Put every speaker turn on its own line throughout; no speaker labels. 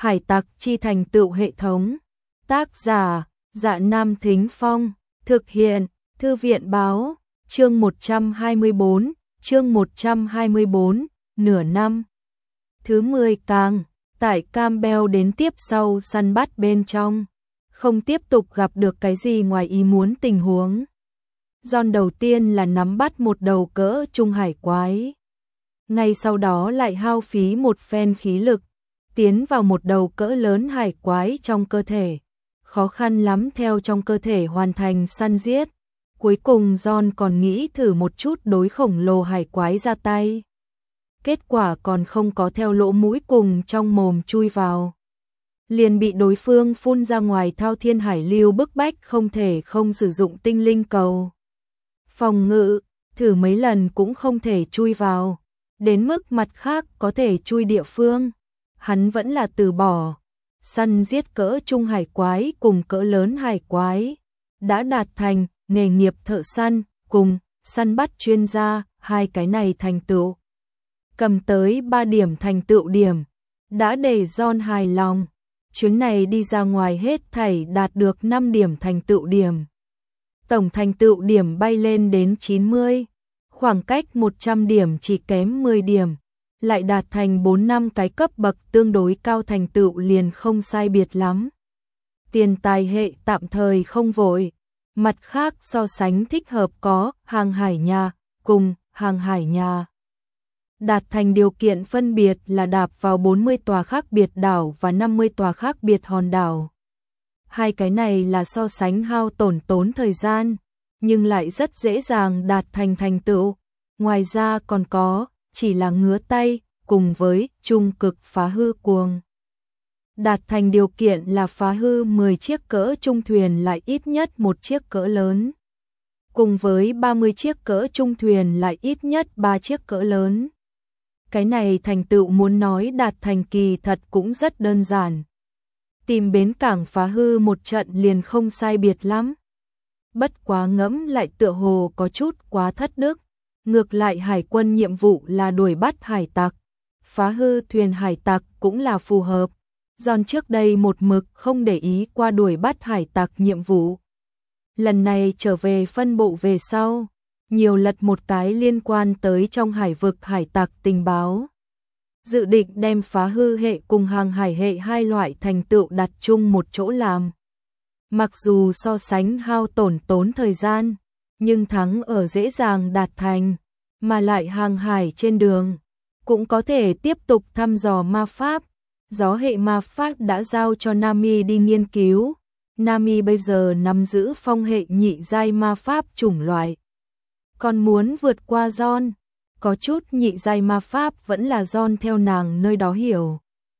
Hải tặc chi thành tựu hệ thống. Tác giả, Dạ Nam Thính Phong. Thực hiện, Thư viện Báo. Chương 124, nửa năm. Thứ 10 càng, tại Campbell đến tiếp sau săn bắt bên trong. Không tiếp tục gặp được cái gì ngoài ý muốn tình huống. John đầu tiên là nắm bắt một đầu cỡ trung hải quái. Ngay sau đó lại hao phí một phen khí lực, tiến vào một đầu cỡ lớn hải quái trong cơ thể. Khó khăn lắm theo trong cơ thể hoàn thành săn giết. Cuối cùng John còn nghĩ thử một chút đối khổng lồ hải quái ra tay. Kết quả còn không có theo lỗ mũi cùng trong mồm chui vào, liền bị đối phương phun ra ngoài thao thiên hải lưu bức bách không thể không sử dụng tinh linh cầu phòng ngự, thử mấy lần cũng không thể chui vào, đến mức mặt khác có thể chui địa phương, hắn vẫn là từ bỏ. Săn giết cỡ trung hải quái cùng cỡ lớn hải quái, đã đạt thành nghề nghiệp thợ săn cùng săn bắt chuyên gia, hai cái này thành tựu. Cầm tới 3 điểm thành tựu điểm, đã để John hài lòng. Chuyến này đi ra ngoài hết thảy đạt được 5 điểm thành tựu điểm. Tổng thành tựu điểm bay lên đến 90, khoảng cách 100 điểm chỉ kém 10 điểm, lại đạt thành 4-5 cái cấp bậc tương đối cao thành tựu liền không sai biệt lắm. Tiền tài hệ tạm thời không vội, mặt khác so sánh thích hợp có hàng hải nhà cùng hàng hải nhà. Đạt thành điều kiện phân biệt là đạp vào 40 tòa khác biệt đảo và 50 tòa khác biệt hòn đảo. Hai cái này là so sánh hao tốn thời gian, nhưng lại rất dễ dàng đạt thành thành tựu. Ngoài ra còn có, chỉ là ngứa tay, cùng với trung cực phá hư cuồng. Đạt thành điều kiện là phá hư 10 chiếc cỡ trung thuyền lại ít nhất một chiếc cỡ lớn. Cùng với 30 chiếc cỡ trung thuyền lại ít nhất 3 chiếc cỡ lớn. Cái này thành tựu muốn nói đạt thành kỳ thật cũng rất đơn giản. Tìm bến cảng phá hư một trận liền không sai biệt lắm. Bất quá ngẫm lại tựa hồ có chút quá thất đức. Ngược lại hải quân nhiệm vụ là đuổi bắt hải tặc. Phá hư thuyền hải tặc cũng là phù hợp. John trước đây một mực không để ý qua đuổi bắt hải tặc nhiệm vụ. Lần này trở về phân bộ về sau, nhiều lật một cái liên quan tới trong hải vực hải tặc tình báo. Dự định đem phá hư hệ cùng hàng hải hệ hai loại thành tựu đặt chung một chỗ làm. Mặc dù so sánh hao tốn thời gian, nhưng thắng ở dễ dàng đạt thành, mà lại hàng hải trên đường, cũng có thể tiếp tục thăm dò ma pháp. Gió hệ ma pháp đã giao cho Nami đi nghiên cứu. Nami bây giờ nắm giữ phong hệ nhị giai ma pháp chủng loại. Còn muốn vượt qua John, có chút nhị giai ma pháp vẫn là John theo nàng nơi đó hiểu.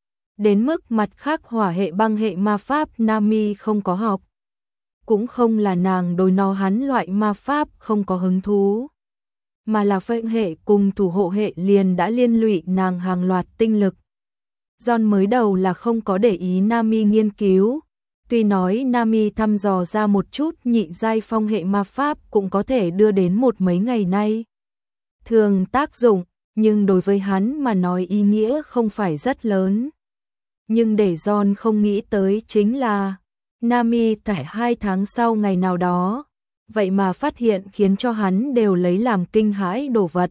Đến mức mặt khác hỏa hệ băng hệ ma pháp Nami không có học. Cũng không là nàng đối nó hắn loại ma pháp không có hứng thú, mà là phệ hệ cùng thủ hộ hệ liền đã liên lụy nàng hàng loạt tinh lực. John mới đầu là không có để ý Nami nghiên cứu, tuy nói Nami thăm dò ra một chút nhị giai phong hệ ma pháp cũng có thể đưa đến một mấy ngày nay thường tác dụng, nhưng đối với hắn mà nói ý nghĩa không phải rất lớn. Nhưng để John không nghĩ tới chính là Nami tại 2 tháng sau ngày nào đó, vậy mà phát hiện khiến cho hắn đều lấy làm kinh hãi đồ vật.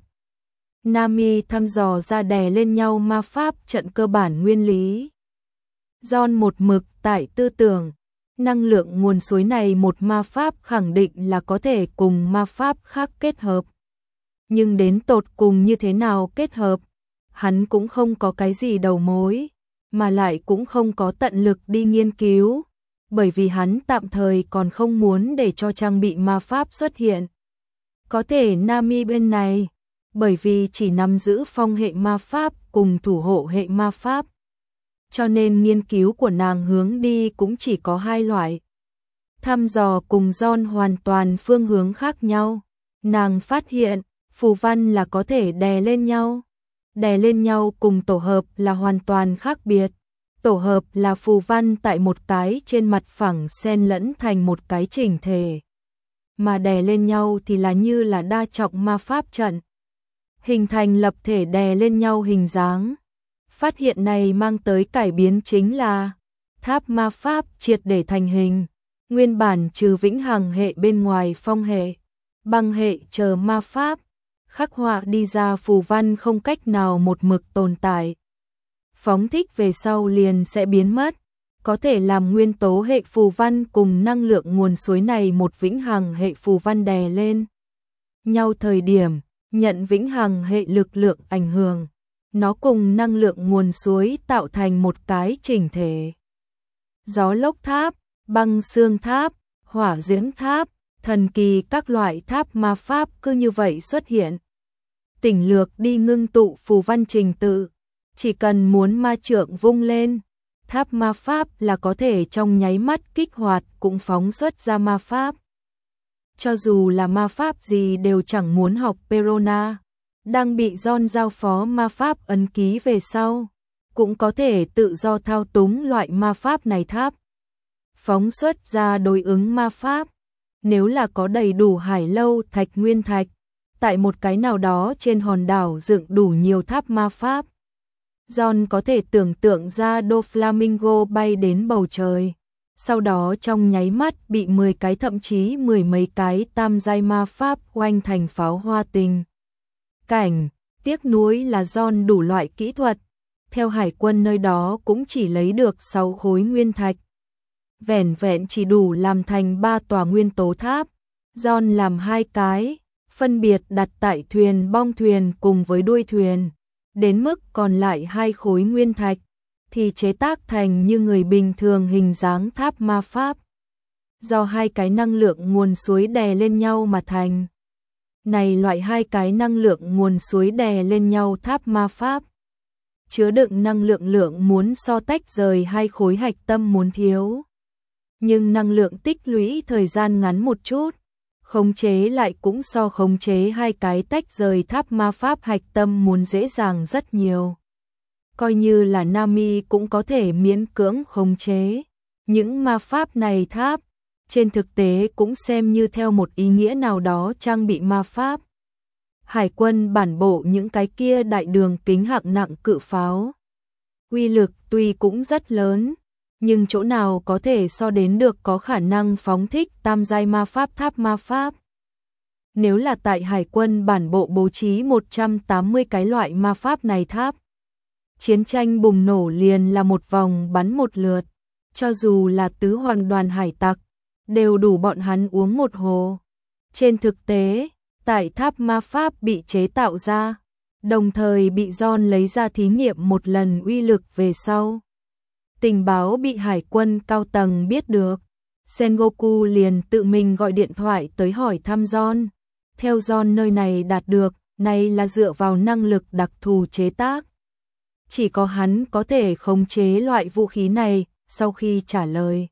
Nami thăm dò ra đè lên nhau ma pháp trận cơ bản nguyên lý. John một mực tại tư tưởng, năng lượng nguồn suối này một ma pháp khẳng định là có thể cùng ma pháp khác kết hợp. Nhưng đến tột cùng như thế nào kết hợp, hắn cũng không có cái gì đầu mối, mà lại cũng không có tận lực đi nghiên cứu, bởi vì hắn tạm thời còn không muốn để cho trang bị ma pháp xuất hiện. Có thể Nami bên này, bởi vì chỉ nắm giữ phong hệ ma pháp cùng thủ hộ hệ ma pháp, cho nên nghiên cứu của nàng hướng đi cũng chỉ có 2 loại. Thăm dò cùng John hoàn toàn phương hướng khác nhau. Nàng phát hiện, phù văn là có thể đè lên nhau. Đè lên nhau cùng tổ hợp là hoàn toàn khác biệt. Tổ hợp là phù văn tại một cái trên mặt phẳng xen lẫn thành một cái chỉnh thể. Mà đè lên nhau thì là như là đa trọng ma pháp trận, hình thành lập thể đè lên nhau hình dáng. Phát hiện này mang tới cải biến chính là tháp ma pháp triệt để thành hình. Nguyên bản trừ vĩnh hằng hệ bên ngoài phong hệ, băng hệ chờ ma pháp, khắc họa đi ra phù văn không cách nào một mực tồn tại. Phóng thích về sau liền sẽ biến mất, có thể làm nguyên tố hệ phù văn cùng năng lượng nguồn suối này một vĩnh hằng hệ phù văn đè lên nhau thời điểm, nhận vĩnh hằng hệ lực lượng ảnh hưởng, nó cùng năng lượng nguồn suối tạo thành một cái chỉnh thể. Gió lốc tháp, băng xương tháp, hỏa diễm tháp, thần kỳ các loại tháp ma pháp cứ như vậy xuất hiện. Tỉnh lược đi ngưng tụ phù văn trình tự, chỉ cần muốn ma trượng vung lên, tháp ma pháp là có thể trong nháy mắt kích hoạt cũng phóng xuất ra ma pháp. Cho dù là ma pháp gì đều chẳng muốn học Perona, đang bị John giao phó ma pháp ấn ký về sau, cũng có thể tự do thao túng loại ma pháp này tháp. Phóng xuất ra đối ứng ma pháp, nếu là có đầy đủ hải lâu thạch nguyên thạch, tại một cái nào đó trên hòn đảo dựng đủ nhiều tháp ma pháp. John có thể tưởng tượng ra Doflamingo bay đến bầu trời, sau đó trong nháy mắt bị 10 cái thậm chí 10 mấy cái tam giai ma pháp oanh thành pháo hoa tình cảnh. Tiếc nuối là John đủ loại kỹ thuật, theo hải quân nơi đó cũng chỉ lấy được 6 khối nguyên thạch. Vẻn vẹn chỉ đủ làm thành 3 tòa nguyên tố tháp. John làm 2 cái, phân biệt đặt tại thuyền bong thuyền cùng với đuôi thuyền, đến mức còn lại 2 khối nguyên thạch thì chế tác thành như người bình thường hình dáng tháp ma pháp. Do 2 cái năng lượng nguồn suối đè lên nhau mà thành. Này loại 2 cái năng lượng nguồn suối đè lên nhau tháp ma pháp, chứa đựng năng lượng muốn so tách rời 2 khối hạch tâm muốn thiếu. Nhưng năng lượng tích lũy thời gian ngắn một chút, khống chế lại cũng so khống chế 2 cái tách rời tháp ma pháp hạch tâm muốn dễ dàng rất nhiều. Coi như là Nami cũng có thể miễn cưỡng khống chế. Những ma pháp này tháp, trên thực tế cũng xem như theo một ý nghĩa nào đó trang bị ma pháp. Hải quân bản bộ những cái kia đại đường kính hạng nặng cự pháo, uy lực tuy cũng rất lớn, nhưng chỗ nào có thể so đến được có khả năng phóng thích tam giai ma pháp tháp ma pháp. Nếu là tại hải quân bản bộ bố trí 180 cái loại ma pháp này tháp, chiến tranh bùng nổ liền là một vòng bắn một lượt, cho dù là tứ hoàng đoàn hải tặc, đều đủ bọn hắn uống một hồ. Trên thực tế, tại tháp ma pháp bị chế tạo ra, đồng thời bị John lấy ra thí nghiệm một lần uy lực về sau. Tình báo bị hải quân cao tầng biết được, Sengoku liền tự mình gọi điện thoại tới hỏi thăm John. Theo John nơi này đạt được, này là dựa vào năng lực đặc thù chế tác. Chỉ có hắn có thể khống chế loại vũ khí này. Sau khi trả lời,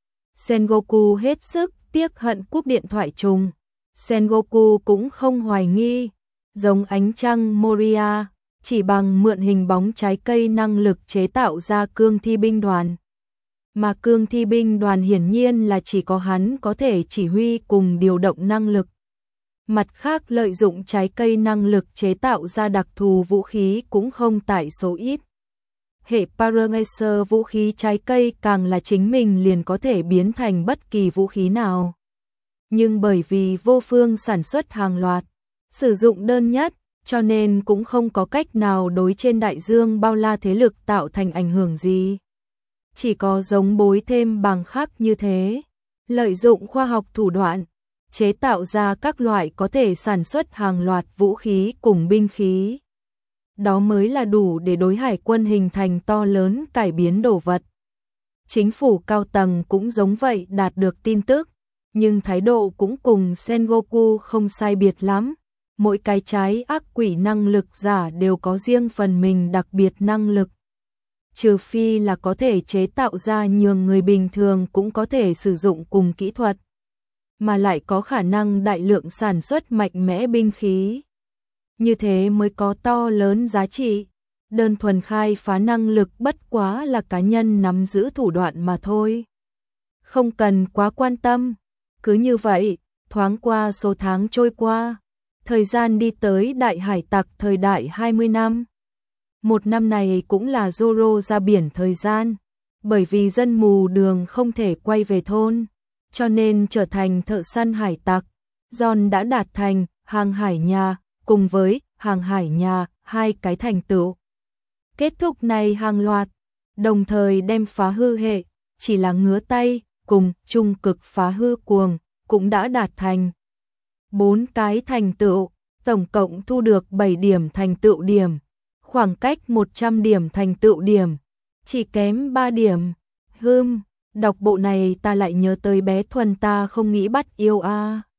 Sengoku hết sức tiếc hận cúp điện thoại trùng. Sengoku cũng không hoài nghi, giống ánh trăng Moria, chỉ bằng mượn hình bóng trái cây năng lực chế tạo ra cương thi binh đoàn. Mà cương thi binh đoàn hiển nhiên là chỉ có hắn có thể chỉ huy cùng điều động năng lực. Mặt khác lợi dụng trái cây năng lực chế tạo ra đặc thù vũ khí cũng không tại số ít. Hệ Paramecer vũ khí trái cây càng là chính mình liền có thể biến thành bất kỳ vũ khí nào. Nhưng bởi vì vô phương sản xuất hàng loạt, sử dụng đơn nhất, cho nên cũng không có cách nào đối trên đại dương bao la thế lực tạo thành ảnh hưởng gì. Chỉ có giống bối thêm bằng khác như thế, lợi dụng khoa học thủ đoạn, chế tạo ra các loại có thể sản xuất hàng loạt vũ khí cùng binh khí. Đó mới là đủ để đối hải quân hình thành to lớn cải biến đồ vật. Chính phủ cao tầng cũng giống vậy đạt được tin tức, nhưng thái độ cũng cùng Sengoku không sai biệt lắm. Mỗi cái trái ác quỷ năng lực giả đều có riêng phần mình đặc biệt năng lực. Trừ phi là có thể chế tạo ra nhường người bình thường cũng có thể sử dụng cùng kỹ thuật, mà lại có khả năng đại lượng sản xuất mạnh mẽ binh khí. Như thế mới có to lớn giá trị. Đơn thuần khai phá năng lực bất quá là cá nhân nắm giữ thủ đoạn mà thôi. Không cần quá quan tâm. Cứ như vậy, thoáng qua số tháng trôi qua. Thời gian đi tới đại hải tặc thời đại 20 năm. một năm này cũng là Zoro ra biển thời gian, bởi vì dân mù đường không thể quay về thôn, cho nên trở thành thợ săn hải tặc. John đã đạt thành hàng hải nhà, cùng với hàng hải nhà, hai cái thành tựu. Kết thúc này hàng loạt, đồng thời đem phá hư hệ, chỉ là ngứa tay, cùng trung cực phá hư cuồng, cũng đã đạt thành. 4 cái thành tựu, tổng cộng thu được 7 điểm thành tựu điểm, khoảng cách 100 điểm thành tựu điểm, chỉ kém 3 điểm. Đọc bộ này ta lại nhớ tới bé Thuần ta không nghĩ bắt yêu a.